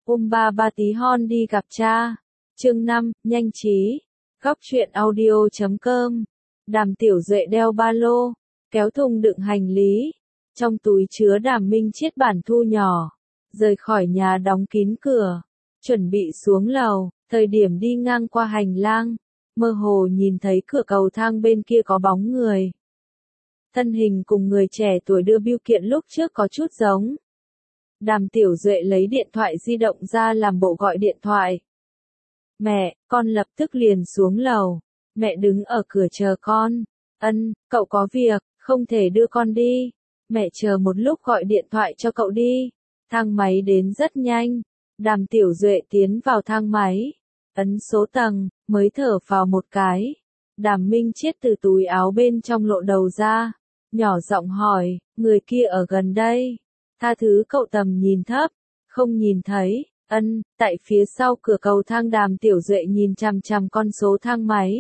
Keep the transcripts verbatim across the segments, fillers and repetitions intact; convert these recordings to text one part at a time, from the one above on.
Ôm ba ba tí hon đi gặp cha. Chương năm, nhanh trí. Góc truyện audio chấm com. Đàm Tiểu Duệ đeo ba lô, kéo thùng đựng hành lý. Trong túi chứa Đàm Minh Chiết bản thu nhỏ. Rời khỏi nhà đóng kín cửa. Chuẩn bị xuống lầu, thời điểm đi ngang qua hành lang. Mơ hồ nhìn thấy cửa cầu thang bên kia có bóng người. Thân hình cùng người trẻ tuổi đưa bưu kiện lúc trước có chút giống. Đàm Tiểu Duệ lấy điện thoại di động ra làm bộ gọi điện thoại. Mẹ, con lập tức liền xuống lầu. Mẹ đứng ở cửa chờ con. Ân, cậu có việc, không thể đưa con đi. Mẹ chờ một lúc gọi điện thoại cho cậu đi. Thang máy đến rất nhanh. Đàm Tiểu Duệ tiến vào thang máy. Ấn số tầng, mới thở vào một cái. Đàm Minh Chiết từ túi áo bên trong lộ đầu ra. Nhỏ giọng hỏi, người kia ở gần đây. Tha thứ cậu tầm nhìn thấp, không nhìn thấy. Ân, tại phía sau cửa cầu thang. Đàm Tiểu Duệ nhìn chằm chằm con số thang máy.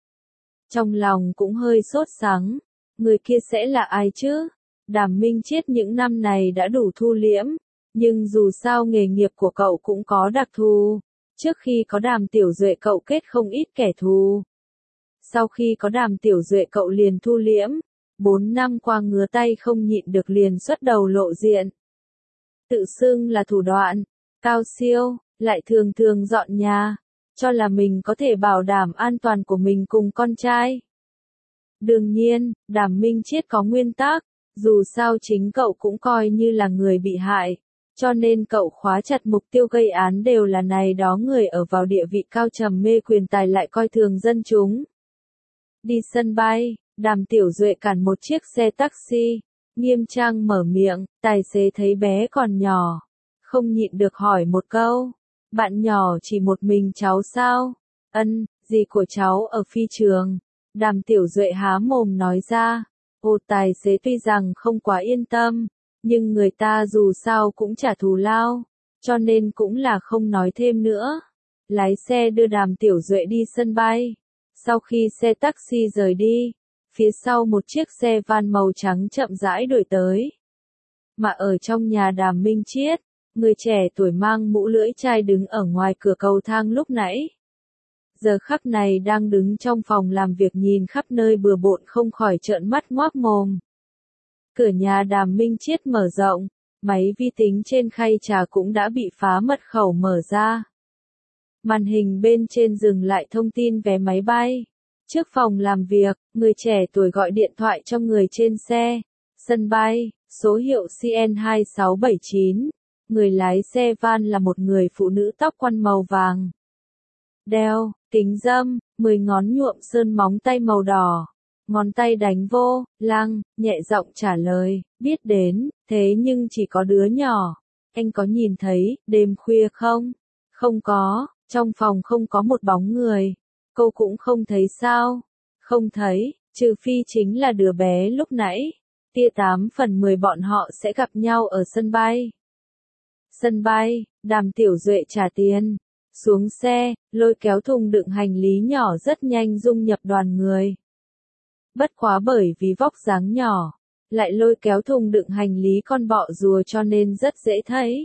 Trong lòng cũng hơi sốt sắng. Người kia sẽ là ai chứ? Đàm Minh Chiết những năm này đã đủ thu liễm. Nhưng dù sao nghề nghiệp của cậu cũng có đặc thù. Trước khi có Đàm Tiểu Duệ cậu kết không ít kẻ thù. Sau khi có Đàm Tiểu Duệ cậu liền thu liễm. Bốn năm qua ngứa tay không nhịn được liền xuất đầu lộ diện. Tự xưng là thủ đoạn, cao siêu, lại thường thường dọn nhà, cho là mình có thể bảo đảm an toàn của mình cùng con trai. Đương nhiên, Đàm Minh Chiết có nguyên tắc, dù sao chính cậu cũng coi như là người bị hại, cho nên cậu khóa chặt mục tiêu gây án đều là này đó người ở vào địa vị cao trầm mê quyền tài lại coi thường dân chúng. Đi sân bay, Đàm Tiểu Duệ cản một chiếc xe taxi, nghiêm trang mở miệng, tài xế thấy bé còn nhỏ, không nhịn được hỏi một câu, bạn nhỏ chỉ một mình cháu sao? Ân, dì của cháu ở phi trường. Đàm Tiểu Duệ há mồm nói ra, ô tài xế tuy rằng không quá yên tâm, nhưng người ta dù sao cũng trả thù lao, cho nên cũng là không nói thêm nữa. Lái xe đưa Đàm Tiểu Duệ đi sân bay. Sau khi xe taxi rời đi, phía sau một chiếc xe van màu trắng chậm rãi đuổi tới. Mà ở trong nhà Đàm Minh Chiết, người trẻ tuổi mang mũ lưỡi chai đứng ở ngoài cửa cầu thang lúc nãy. Giờ khắc này đang đứng trong phòng làm việc nhìn khắp nơi bừa bộn không khỏi trợn mắt ngoác mồm. Cửa nhà Đàm Minh Chiết mở rộng, máy vi tính trên khay trà cũng đã bị phá mật khẩu mở ra. Màn hình bên trên dừng lại thông tin vé máy bay. Trước phòng làm việc, người trẻ tuổi gọi điện thoại cho người trên xe. Sân bay, số hiệu C N hai sáu bảy chín. Người lái xe van là một người phụ nữ tóc quăn màu vàng. Đeo, kính râm, mười ngón nhuộm sơn móng tay màu đỏ. Ngón tay đánh vô, lăng, nhẹ giọng trả lời, biết đến, thế nhưng chỉ có đứa nhỏ. Anh có nhìn thấy, đêm khuya không? Không có, trong phòng không có một bóng người. Cô cũng không thấy sao? Không thấy, trừ phi chính là đứa bé lúc nãy. Tia tám phần mười bọn họ sẽ gặp nhau ở sân bay. Sân bay, Đàm Tiểu Duệ trả tiền. Xuống xe, lôi kéo thùng đựng hành lý nhỏ rất nhanh dung nhập đoàn người. Bất quá bởi vì vóc dáng nhỏ, lại lôi kéo thùng đựng hành lý con bọ rùa cho nên rất dễ thấy.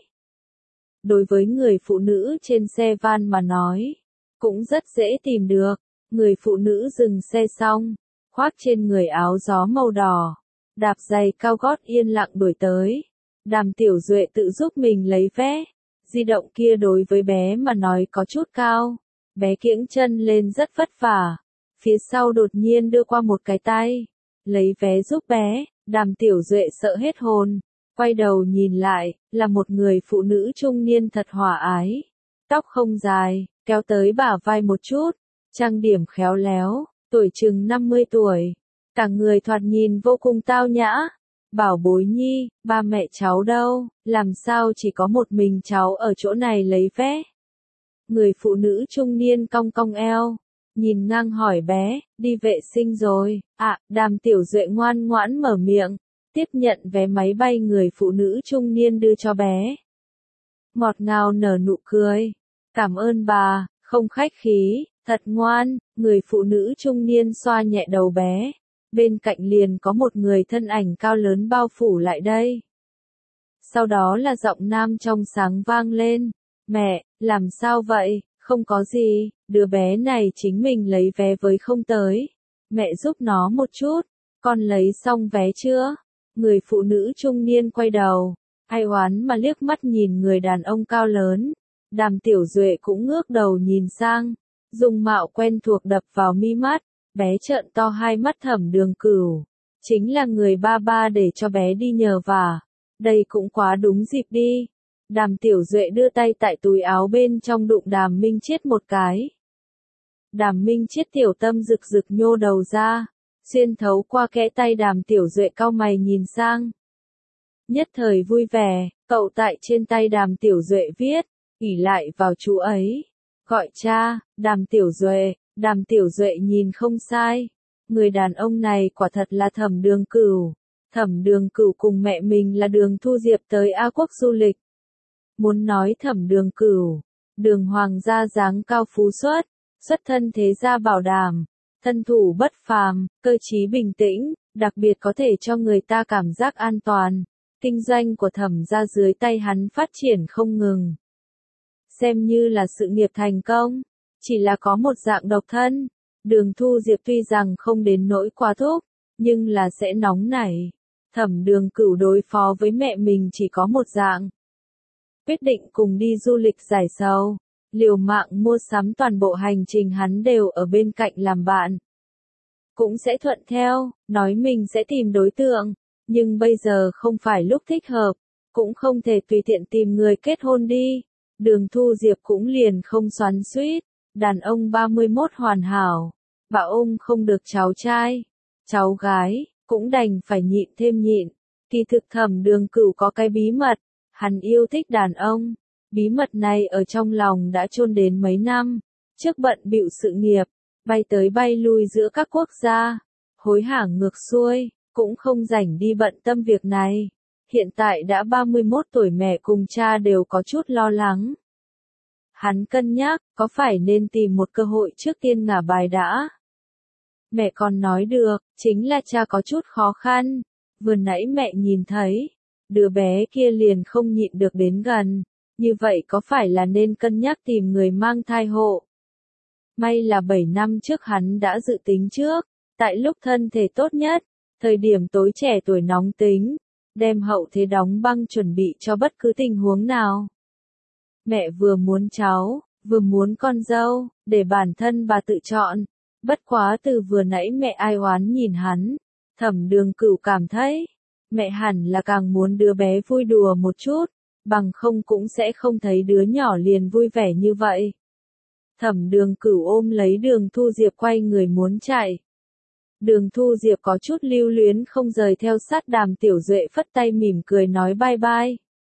Đối với người phụ nữ trên xe van mà nói, cũng rất dễ tìm được. Người phụ nữ dừng xe xong, khoác trên người áo gió màu đỏ, đạp giày cao gót yên lặng đuổi tới. Đàm Tiểu Duệ tự giúp mình lấy vé. Di động kia đối với bé mà nói có chút cao. Bé kiễng chân lên rất vất vả. Phía sau đột nhiên đưa qua một cái tay. Lấy vé giúp bé. Đàm Tiểu Duệ sợ hết hồn. Quay đầu nhìn lại, là một người phụ nữ trung niên thật hòa ái. Tóc không dài, kéo tới bả vai một chút. Trang điểm khéo léo, tuổi chừng năm mươi tuổi. Cả người thoạt nhìn vô cùng tao nhã. Bảo bối nhi, ba mẹ cháu đâu, làm sao chỉ có một mình cháu ở chỗ này lấy vé? Người phụ nữ trung niên cong cong eo, nhìn ngang hỏi bé, đi vệ sinh rồi, à, Đàm Tiểu Duệ ngoan ngoãn mở miệng, tiếp nhận vé máy bay người phụ nữ trung niên đưa cho bé. Ngọt ngào nở nụ cười, cảm ơn bà, không khách khí, thật ngoan, người phụ nữ trung niên xoa nhẹ đầu bé. Bên cạnh liền có một người thân ảnh cao lớn bao phủ lại đây. Sau đó là giọng nam trong sáng vang lên. Mẹ, làm sao vậy? Không có gì, đứa bé này chính mình lấy vé với không tới. Mẹ giúp nó một chút, con lấy xong vé chưa? Người phụ nữ trung niên quay đầu, ai oán mà liếc mắt nhìn người đàn ông cao lớn. Đàm Tiểu Duệ cũng ngước đầu nhìn sang, dung mạo quen thuộc đập vào mi mắt, bé trợn to hai mắt Thẩm Đường Cửu. Chính là người ba ba để cho bé đi nhờ vả. Đây cũng quá đúng dịp đi. Đàm Tiểu Duệ đưa tay tại túi áo bên trong đụng Đàm Minh Chiết một cái. Đàm Minh Chiết tiểu tâm rực rực nhô đầu ra, xuyên thấu qua kẽ tay Đàm Tiểu Duệ cau mày nhìn sang. Nhất thời vui vẻ, cậu tại trên tay Đàm Tiểu Duệ viết, ỷ lại vào chú ấy. Gọi cha, Đàm Tiểu Duệ, Đàm Tiểu Duệ nhìn không sai. Người đàn ông này quả thật là Thẩm Đường Cửu. Thẩm Đường Cửu cùng mẹ mình là Đường Thu Diệp tới A Quốc du lịch. Muốn nói Thẩm Đường Cửu, Đường hoàng gia dáng cao phú xuất, xuất thân thế gia bảo đảm, thân thủ bất phàm, cơ trí bình tĩnh, đặc biệt có thể cho người ta cảm giác an toàn. Kinh doanh của Thẩm gia dưới tay hắn phát triển không ngừng. Xem như là sự nghiệp thành công, chỉ là có một dạng độc thân. Đường Thu Diệp tuy rằng không đến nỗi quá thúc, nhưng là sẽ nóng nảy. Thẩm Đường Cửu đối phó với mẹ mình chỉ có một dạng. Quyết định cùng đi du lịch giải sầu, liều mạng mua sắm toàn bộ hành trình hắn đều ở bên cạnh làm bạn. Cũng sẽ thuận theo, nói mình sẽ tìm đối tượng, nhưng bây giờ không phải lúc thích hợp, cũng không thể tùy tiện tìm người kết hôn đi. Đường Thu Diệp cũng liền không xoắn xuýt, đàn ông ba mươi mốt hoàn hảo, bảo ông không được cháu trai, cháu gái, cũng đành phải nhịn thêm nhịn. Kỳ thực Thẩm Đường Cửu có cái bí mật, hắn yêu thích đàn ông, bí mật này ở trong lòng đã chôn đến mấy năm, trước bận bịu sự nghiệp, bay tới bay lui giữa các quốc gia, hối hả ngược xuôi, cũng không rảnh đi bận tâm việc này. Hiện tại đã ba mươi mốt tuổi mẹ cùng cha đều có chút lo lắng. Hắn cân nhắc, có phải nên tìm một cơ hội trước tiên ngả bài đã. Mẹ còn nói được, chính là cha có chút khó khăn. Vừa nãy mẹ nhìn thấy, đứa bé kia liền không nhịn được đến gần. Như vậy có phải là nên cân nhắc tìm người mang thai hộ? May là bảy năm trước hắn đã dự tính trước, tại lúc thân thể tốt nhất, thời điểm tối trẻ tuổi nóng tính, đem hậu thế đóng băng chuẩn bị cho bất cứ tình huống nào. Mẹ vừa muốn cháu, vừa muốn con dâu, để bản thân bà tự chọn. Bất quá từ vừa nãy mẹ ai oán nhìn hắn, Thẩm Đường Cửu cảm thấy, mẹ hẳn là càng muốn đứa bé vui đùa một chút, bằng không cũng sẽ không thấy đứa nhỏ liền vui vẻ như vậy. Thẩm Đường Cửu ôm lấy Đường Thu Diệp quay người muốn chạy. Đường Thu Diệp có chút lưu luyến không rời theo sát Đàm Tiểu Duệ phất tay mỉm cười nói bye bye.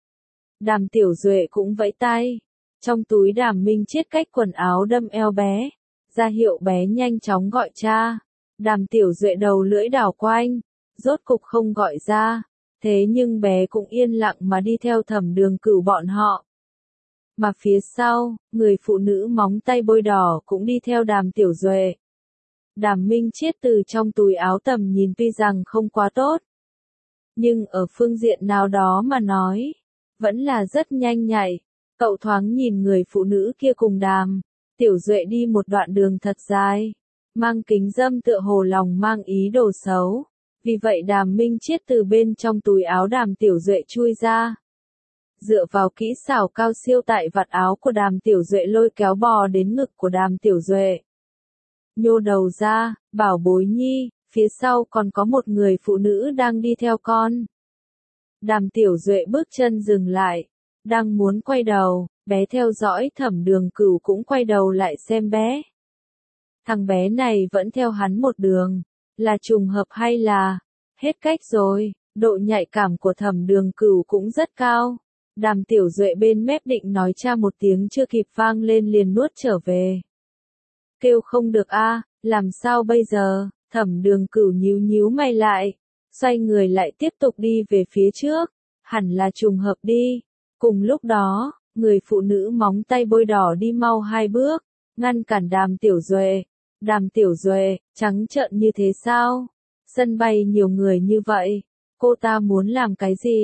Đàm Tiểu Duệ cũng vẫy tay. Trong túi Đàm Minh Chiết cách quần áo đâm eo bé, ra hiệu bé nhanh chóng gọi cha. Đàm Tiểu Duệ đầu lưỡi đảo quanh, rốt cục không gọi ra, thế nhưng bé cũng yên lặng mà đi theo Thẩm Đường Cửu bọn họ. Mà phía sau, người phụ nữ móng tay bôi đỏ cũng đi theo Đàm Tiểu Duệ. Đàm Minh Chiết từ trong túi áo tầm nhìn tuy rằng không quá tốt, nhưng ở phương diện nào đó mà nói, vẫn là rất nhanh nhạy. Cậu thoáng nhìn người phụ nữ kia cùng Đàm Tiểu Duệ đi một đoạn đường thật dài, mang kính dâm tựa hồ lòng mang ý đồ xấu. Vì vậy Đàm Minh Chiết từ bên trong túi áo Đàm Tiểu Duệ chui ra. Dựa vào kỹ xảo cao siêu tại vạt áo của Đàm Tiểu Duệ lôi kéo bò đến ngực của Đàm Tiểu Duệ. Nhô đầu ra, bảo bối nhi, phía sau còn có một người phụ nữ đang đi theo con. Đàm Tiểu Duệ bước chân dừng lại, đang muốn quay đầu, bé theo dõi Thẩm Đường Cửu cũng quay đầu lại xem bé. Thằng bé này vẫn theo hắn một đường, là trùng hợp hay là, hết cách rồi, độ nhạy cảm của Thẩm Đường Cửu cũng rất cao. Đàm Tiểu Duệ bên mép định nói cha một tiếng chưa kịp vang lên liền nuốt trở về. Kêu không được a, làm sao bây giờ? Thẩm Đường Cửu nhíu nhíu mày lại, xoay người lại tiếp tục đi về phía trước, hẳn là trùng hợp đi. Cùng lúc đó, người phụ nữ móng tay bôi đỏ đi mau hai bước, ngăn cản Đàm Tiểu Duệ. Đàm Tiểu Duệ, trắng trợn như thế sao? Sân bay nhiều người như vậy, cô ta muốn làm cái gì?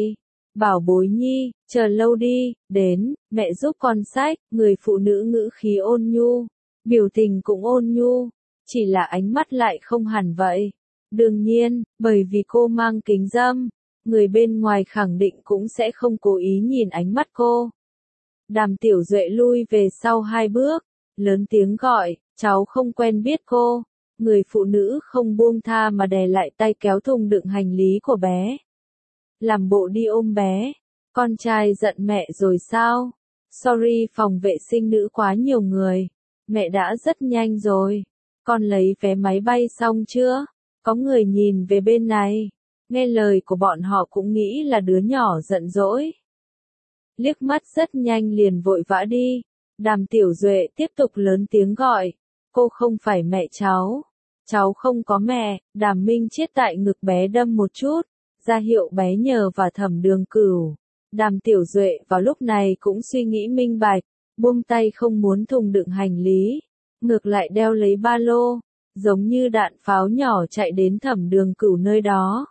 Bảo bối nhi, chờ lâu đi, đến, mẹ giúp con xách, người phụ nữ ngữ khí ôn nhu, biểu tình cũng ôn nhu, chỉ là ánh mắt lại không hẳn vậy. Đương nhiên, bởi vì cô mang kính râm, người bên ngoài khẳng định cũng sẽ không cố ý nhìn ánh mắt cô. Đàm Tiểu Duệ lui về sau hai bước, lớn tiếng gọi, cháu không quen biết cô. Người phụ nữ không buông tha mà đè lại tay kéo thùng đựng hành lý của bé. Làm bộ đi ôm bé. Con trai giận mẹ rồi sao? Sorry, phòng vệ sinh nữ quá nhiều người. Mẹ đã rất nhanh rồi. Con lấy vé máy bay xong chưa? Có người nhìn về bên này. Nghe lời của bọn họ cũng nghĩ là đứa nhỏ giận dỗi. Liếc mắt rất nhanh liền vội vã đi. Đàm Tiểu Duệ tiếp tục lớn tiếng gọi. Cô không phải mẹ cháu. Cháu không có mẹ. Đàm Minh Chiết tại ngực bé đâm một chút, ra hiệu bé nhờ và Thẩm Đường Cửu. Đàm Tiểu Duệ vào lúc này cũng suy nghĩ minh bạch, buông tay không muốn thùng đựng hành lý, ngược lại đeo lấy ba lô, giống như đạn pháo nhỏ chạy đến Thẩm Đường Cửu nơi đó.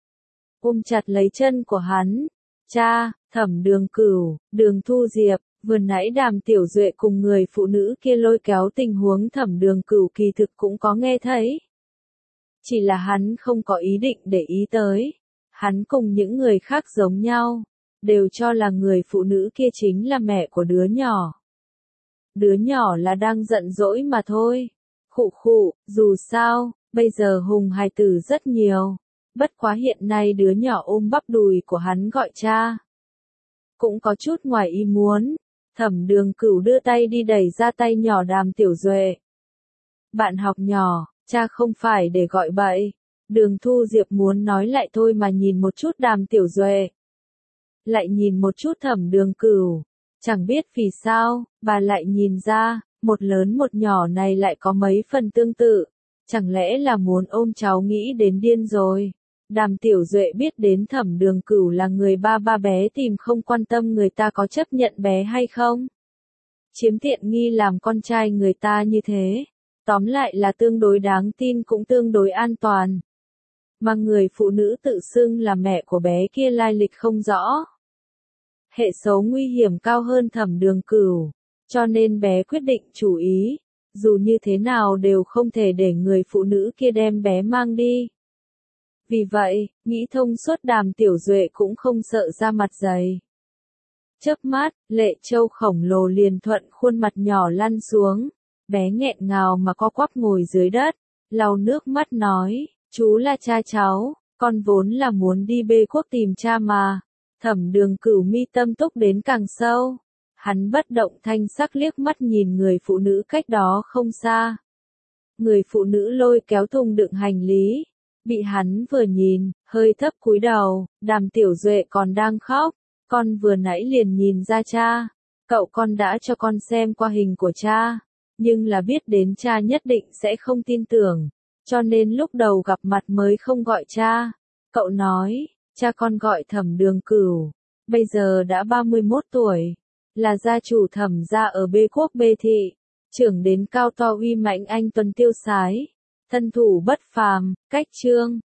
Ôm chặt lấy chân của hắn. Cha, Thẩm Đường Cửu, Đường Thu Diệp, vừa nãy Đàm Tiểu Duệ cùng người phụ nữ kia lôi kéo tình huống Thẩm Đường Cửu kỳ thực cũng có nghe thấy. Chỉ là hắn không có ý định để ý tới. Hắn cùng những người khác giống nhau, đều cho là người phụ nữ kia chính là mẹ của đứa nhỏ. Đứa nhỏ là đang giận dỗi mà thôi. Khụ khụ, dù sao, bây giờ hùng hài tử rất nhiều. Bất quá hiện nay đứa nhỏ ôm bắp đùi của hắn gọi cha. Cũng có chút ngoài ý muốn. Thẩm Đường Cửu đưa tay đi đẩy ra tay nhỏ Đàm Tiểu Duệ. Bạn học nhỏ, cha không phải để gọi bậy. Đường Thu Diệp muốn nói lại thôi mà nhìn một chút Đàm Tiểu Duệ. Lại nhìn một chút Thẩm Đường Cửu. Chẳng biết vì sao, bà lại nhìn ra, một lớn một nhỏ này lại có mấy phần tương tự. Chẳng lẽ là muốn ôm cháu nghĩ đến điên rồi. Đàm Tiểu Duệ biết đến Thẩm Đường Cửu là người ba ba bé tìm không quan tâm người ta có chấp nhận bé hay không. Chiếm tiện nghi làm con trai người ta như thế. Tóm lại là tương đối đáng tin cũng tương đối an toàn. Mà người phụ nữ tự xưng là mẹ của bé kia lai lịch không rõ. Hệ số nguy hiểm cao hơn Thẩm Đường Cửu, cho nên bé quyết định chú ý, dù như thế nào đều không thể để người phụ nữ kia đem bé mang đi. Vì vậy, nghĩ thông suốt Đàm Tiểu Duệ cũng không sợ ra mặt dày. Chớp mắt, Lệ Châu khổng lồ liền thuận khuôn mặt nhỏ lăn xuống, bé nghẹn ngào mà co quắp ngồi dưới đất, lau nước mắt nói. Chú là cha cháu, con vốn là muốn đi bê quốc tìm cha mà. Thẩm Đường Cửu mi tâm túc đến càng sâu. Hắn bất động thanh sắc liếc mắt nhìn người phụ nữ cách đó không xa. Người phụ nữ lôi kéo thùng đựng hành lý. Bị hắn vừa nhìn, hơi thấp cúi đầu, Đàm Tiểu Duệ còn đang khóc. Con vừa nãy liền nhìn ra cha. Cậu con đã cho con xem qua hình của cha. Nhưng là biết đến cha nhất định sẽ không tin tưởng. Cho nên lúc đầu gặp mặt mới không gọi cha. Cậu nói, cha con gọi Thẩm Đường Cửu. Bây giờ đã ba mươi mốt tuổi. Là gia chủ Thẩm gia ở bê quốc bê thị. Trưởng đến cao to uy mãnh anh tuấn tiêu sái. Thân thủ bất phàm, cách trương,